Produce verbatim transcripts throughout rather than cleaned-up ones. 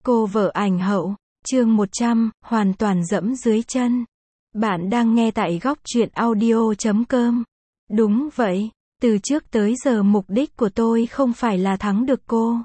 Cô vợ ảnh hậu, chương một trăm, hoàn toàn dẫm dưới chân. Bạn đang nghe tại góc truyện audio chấm com. Đúng vậy, từ trước tới giờ mục đích của tôi không phải là thắng được cô.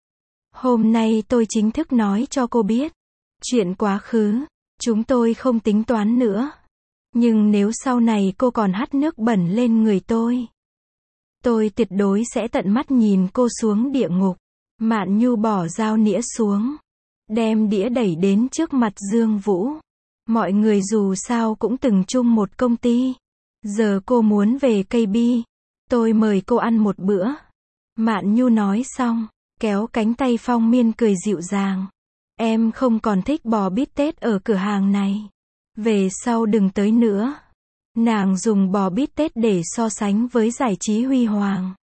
Hôm nay tôi chính thức nói cho cô biết. Chuyện quá khứ, chúng tôi không tính toán nữa. Nhưng nếu sau này cô còn hắt nước bẩn lên người tôi, tôi tuyệt đối sẽ tận mắt nhìn cô xuống địa ngục. Mạn Nhu bỏ dao nĩa xuống, đem đĩa đẩy đến trước mặt Dương Vũ. Mọi người dù sao cũng từng chung một công ty. Giờ cô muốn về cây bi, tôi mời cô ăn một bữa. Mạn Nhu nói xong, kéo cánh tay Phong Miên cười dịu dàng. Em không còn thích bò bít tết ở cửa hàng này. Về sau đừng tới nữa. Nàng dùng bò bít tết để so sánh với giải trí huy hoàng,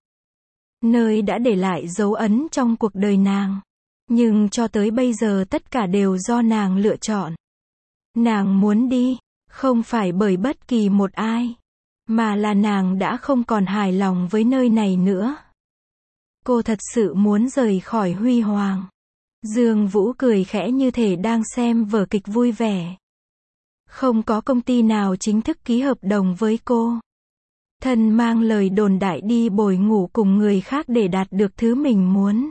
nơi đã để lại dấu ấn trong cuộc đời nàng. Nhưng cho tới bây giờ tất cả đều do nàng lựa chọn. Nàng muốn đi, không phải bởi bất kỳ một ai, mà là nàng đã không còn hài lòng với nơi này nữa. Cô thật sự muốn rời khỏi huy hoàng. Dương Vũ cười khẽ như thể đang xem vở kịch vui vẻ. Không có công ty nào chính thức ký hợp đồng với cô. Thân mang lời đồn đại đi bồi ngủ cùng người khác để đạt được thứ mình muốn.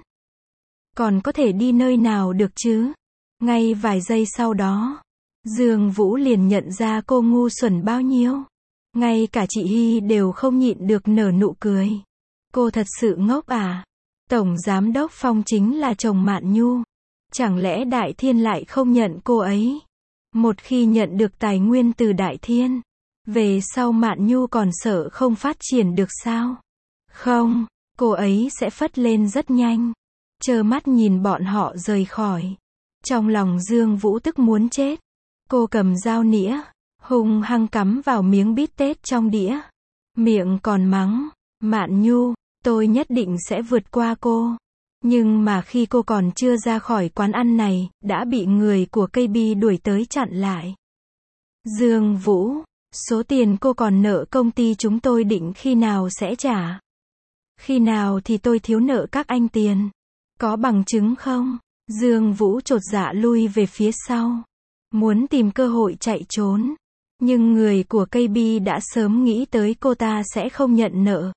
Còn có thể đi nơi nào được chứ? Ngay vài giây sau đó, Dương Vũ liền nhận ra cô ngu xuẩn bao nhiêu. Ngay cả chị Hy đều không nhịn được nở nụ cười. Cô thật sự ngốc à? Tổng Giám đốc Phong chính là chồng Mạn Nhu. Chẳng lẽ Đại Thiên lại không nhận cô ấy? Một khi nhận được tài nguyên từ Đại Thiên, về sau Mạn Nhu còn sợ không phát triển được sao? Không, cô ấy sẽ phất lên rất nhanh. Trơ mắt nhìn bọn họ rời khỏi. Trong lòng Dương Vũ tức muốn chết. Cô cầm dao nĩa, hung hăng cắm vào miếng bít tết trong đĩa. Miệng còn mắng, Mạn Nhu, tôi nhất định sẽ vượt qua cô. Nhưng mà khi cô còn chưa ra khỏi quán ăn này, đã bị người của cây bi đuổi tới chặn lại. Dương Vũ, số tiền cô còn nợ công ty chúng tôi định khi nào sẽ trả? Khi nào thì tôi thiếu nợ các anh tiền? Có bằng chứng không? Dương Vũ chột dạ lui về phía sau, muốn tìm cơ hội chạy trốn. Nhưng người của cây bi đã sớm nghĩ tới cô ta sẽ không nhận nợ.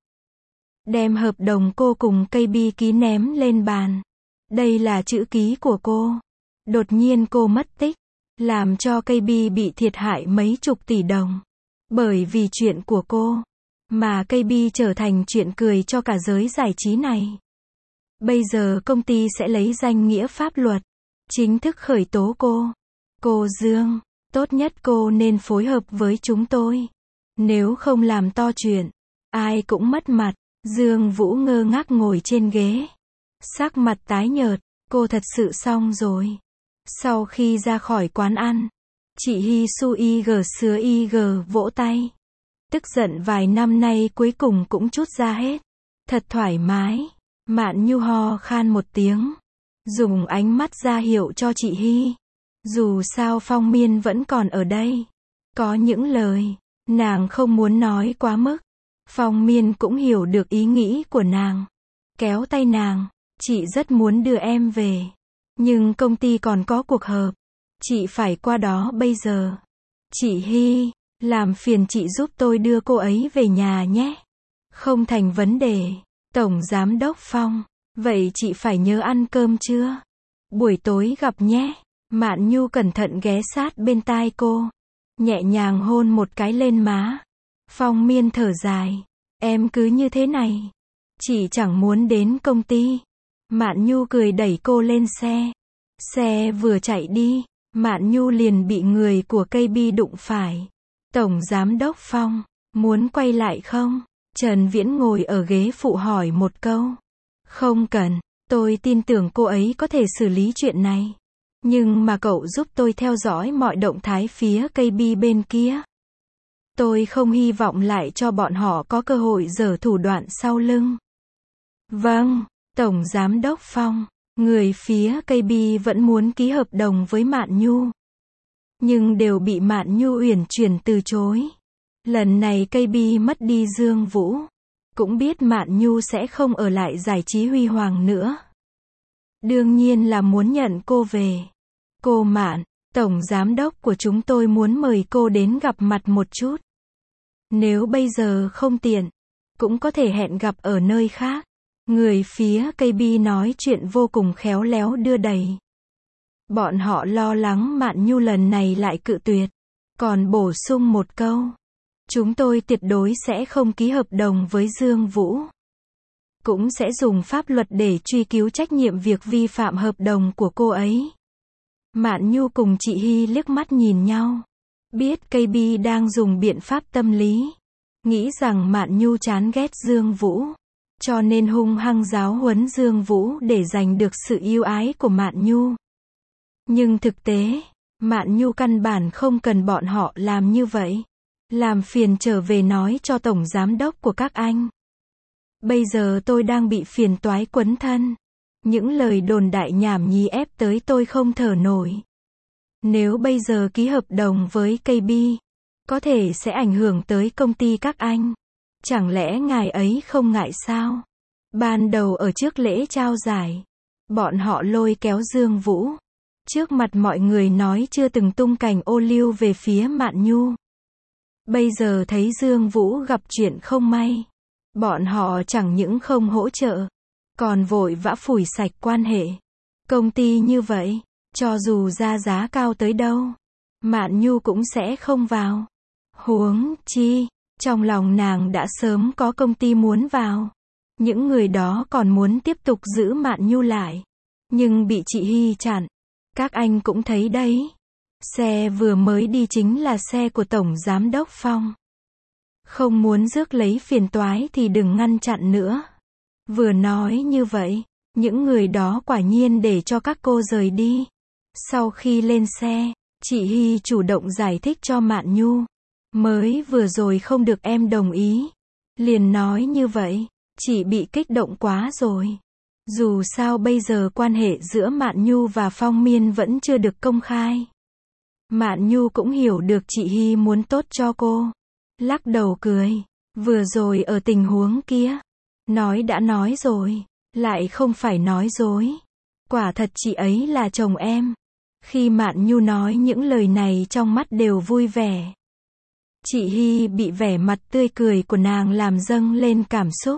Đem hợp đồng cô cùng cây bi ký ném lên bàn. Đây là chữ ký của cô. Đột nhiên cô mất tích, làm cho cây bi bị thiệt hại mấy chục tỷ đồng. Bởi vì chuyện của cô, mà cây bi trở thành chuyện cười cho cả giới giải trí này. Bây giờ công ty sẽ lấy danh nghĩa pháp luật, chính thức khởi tố cô. Cô Dương, tốt nhất cô nên phối hợp với chúng tôi. Nếu không làm to chuyện, ai cũng mất mặt. Dương Vũ ngơ ngác ngồi trên ghế. Sắc mặt tái nhợt, cô thật sự xong rồi. Sau khi ra khỏi quán ăn, chị Hy Su Y G sứa Y G vỗ tay. Tức giận vài năm nay cuối cùng cũng trút ra hết. Thật thoải mái. Mạn Nhu ho khan một tiếng, dùng ánh mắt ra hiệu cho chị Hy. Dù sao Phong Miên vẫn còn ở đây. Có những lời, nàng không muốn nói quá mức. Phong Miên cũng hiểu được ý nghĩ của nàng. Kéo tay nàng, chị rất muốn đưa em về. Nhưng công ty còn có cuộc họp. Chị phải qua đó bây giờ. Chị Hy, làm phiền chị giúp tôi đưa cô ấy về nhà nhé. Không thành vấn đề. Tổng Giám đốc Phong, vậy chị phải nhớ ăn cơm chưa? Buổi tối gặp nhé. Mạn Nhu cẩn thận ghé sát bên tai cô, nhẹ nhàng hôn một cái lên má. Phong Miên thở dài, em cứ như thế này, chị chẳng muốn đến công ty. Mạn Nhu cười đẩy cô lên xe. Xe vừa chạy đi, Mạn Nhu liền bị người của cây bi đụng phải. Tổng Giám đốc Phong, muốn quay lại không? Trần Viễn ngồi ở ghế phụ hỏi một câu. Không cần, tôi tin tưởng cô ấy có thể xử lý chuyện này. Nhưng mà cậu giúp tôi theo dõi mọi động thái phía cây bi bên kia. Tôi không hy vọng lại cho bọn họ có cơ hội giở thủ đoạn sau lưng. Vâng, Tổng Giám đốc Phong, người phía cây bi vẫn muốn ký hợp đồng với Mạn Nhu. Nhưng đều bị Mạn Nhu uyển chuyển từ chối. Lần này cây bi mất đi Dương Vũ, cũng biết Mạn Nhu sẽ không ở lại giải trí huy hoàng nữa. Đương nhiên là muốn nhận cô về. Cô Mạn, tổng giám đốc của chúng tôi muốn mời cô đến gặp mặt một chút. Nếu bây giờ không tiện, cũng có thể hẹn gặp ở nơi khác. Người phía ca bê nói chuyện vô cùng khéo léo đưa đẩy. Bọn họ lo lắng Mạn Nhu lần này lại cự tuyệt. Còn bổ sung một câu. Chúng tôi tuyệt đối sẽ không ký hợp đồng với Dương Vũ. Cũng sẽ dùng pháp luật để truy cứu trách nhiệm việc vi phạm hợp đồng của cô ấy. Mạn Nhu cùng chị Hy liếc mắt nhìn nhau. Biết ca bê đang dùng biện pháp tâm lý. Nghĩ rằng Mạn Nhu chán ghét Dương Vũ. Cho nên hung hăng giáo huấn Dương Vũ để giành được sự yêu ái của Mạn Nhu. Nhưng thực tế, Mạn Nhu căn bản không cần bọn họ làm như vậy. Làm phiền trở về nói cho tổng giám đốc của các anh. Bây giờ tôi đang bị phiền toái quấn thân. Những lời đồn đại nhảm nhí ép tới tôi không thở nổi. Nếu bây giờ ký hợp đồng với ca bê, có thể sẽ ảnh hưởng tới công ty các anh. Chẳng lẽ ngài ấy không ngại sao? Ban đầu ở trước lễ trao giải, bọn họ lôi kéo Dương Vũ. Trước mặt mọi người nói chưa từng tung cành ô liu về phía Mạn Nhu. Bây giờ thấy Dương Vũ gặp chuyện không may. Bọn họ chẳng những không hỗ trợ, còn vội vã phủi sạch quan hệ. Công ty như vậy, cho dù ra giá cao tới đâu, Mạn Nhu cũng sẽ không vào. Huống chi, trong lòng nàng đã sớm có công ty muốn vào. Những người đó còn muốn tiếp tục giữ Mạn Nhu lại. Nhưng bị chị Hy chặn. Các anh cũng thấy đấy. Xe vừa mới đi chính là xe của Tổng Giám đốc Phong. Không muốn rước lấy phiền toái thì đừng ngăn chặn nữa. Vừa nói như vậy, những người đó quả nhiên để cho các cô rời đi. Sau khi lên xe, chị Hy chủ động giải thích cho Mạn Nhu. Mới vừa rồi không được em đồng ý. Liền nói như vậy, chị bị kích động quá rồi. Dù sao bây giờ quan hệ giữa Mạn Nhu và Phong Miên vẫn chưa được công khai. Mạn Nhu cũng hiểu được chị Hy muốn tốt cho cô. Lắc đầu cười. Vừa rồi ở tình huống kia. Nói đã nói rồi. Lại không phải nói dối. Quả thật chị ấy là chồng em. Khi Mạn Nhu nói những lời này trong mắt đều vui vẻ. Chị Hy bị vẻ mặt tươi cười của nàng làm dâng lên cảm xúc.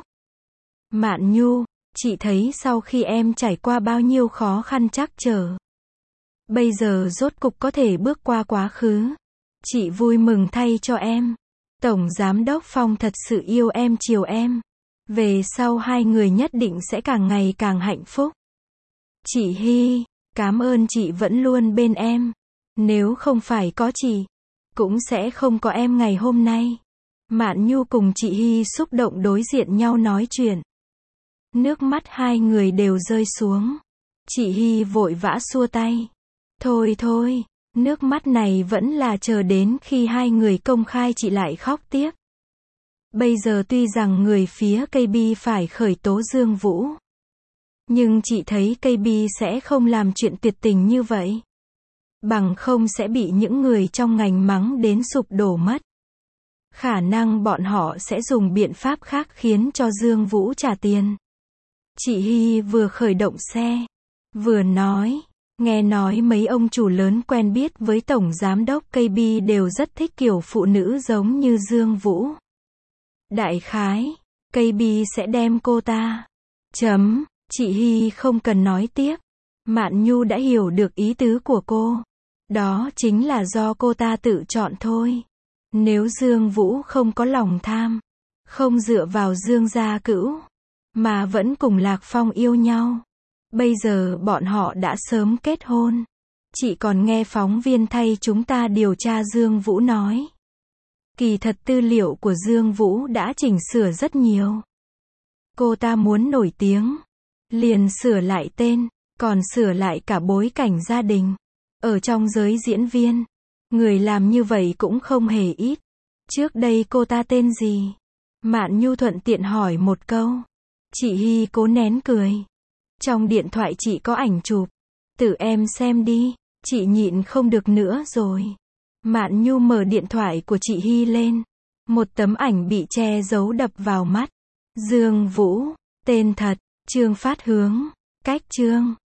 Mạn Nhu, chị thấy sau khi em trải qua bao nhiêu khó khăn trắc trở. Bây giờ rốt cục có thể bước qua quá khứ. Chị vui mừng thay cho em. Tổng Giám đốc Phong thật sự yêu em chiều em. Về sau hai người nhất định sẽ càng ngày càng hạnh phúc. Chị Hy, cảm ơn chị vẫn luôn bên em. Nếu không phải có chị, cũng sẽ không có em ngày hôm nay. Mạn Nhu cùng chị Hy xúc động đối diện nhau nói chuyện. Nước mắt hai người đều rơi xuống. Chị Hy vội vã xua tay. Thôi thôi, nước mắt này vẫn là chờ đến khi hai người công khai chị lại khóc tiếp. Bây giờ tuy rằng người phía ca bê phải khởi tố Dương Vũ. Nhưng chị thấy ca bê sẽ không làm chuyện tuyệt tình như vậy. Bằng không sẽ bị những người trong ngành mắng đến sụp đổ mất. Khả năng bọn họ sẽ dùng biện pháp khác khiến cho Dương Vũ trả tiền. Chị Hy vừa khởi động xe, vừa nói, nghe nói mấy ông chủ lớn quen biết với Tổng Giám đốc ca bê đều rất thích kiểu phụ nữ giống như Dương Vũ. Đại khái, ca bê sẽ đem cô ta. Chấm, chị Hy không cần nói tiếp. Mạn Nhu đã hiểu được ý tứ của cô. Đó chính là do cô ta tự chọn thôi. Nếu Dương Vũ không có lòng tham, không dựa vào Dương gia cữu, mà vẫn cùng Lạc Phong yêu nhau, bây giờ bọn họ đã sớm kết hôn. Chị còn nghe phóng viên thay chúng ta điều tra Dương Vũ nói. Kỳ thật tư liệu của Dương Vũ đã chỉnh sửa rất nhiều. Cô ta muốn nổi tiếng, liền sửa lại tên, còn sửa lại cả bối cảnh gia đình. Ở trong giới diễn viên, người làm như vậy cũng không hề ít. Trước đây cô ta tên gì? Mạn Nhu thuận tiện hỏi một câu. Chị Hy cố nén cười. Trong điện thoại chị có ảnh chụp. Tự em xem đi. Chị nhịn không được nữa rồi. Mạn Nhu mở điện thoại của chị Hy lên. Một tấm ảnh bị che giấu đập vào mắt. Dương Vũ, tên thật, Trương Phát Hướng, cách Trương.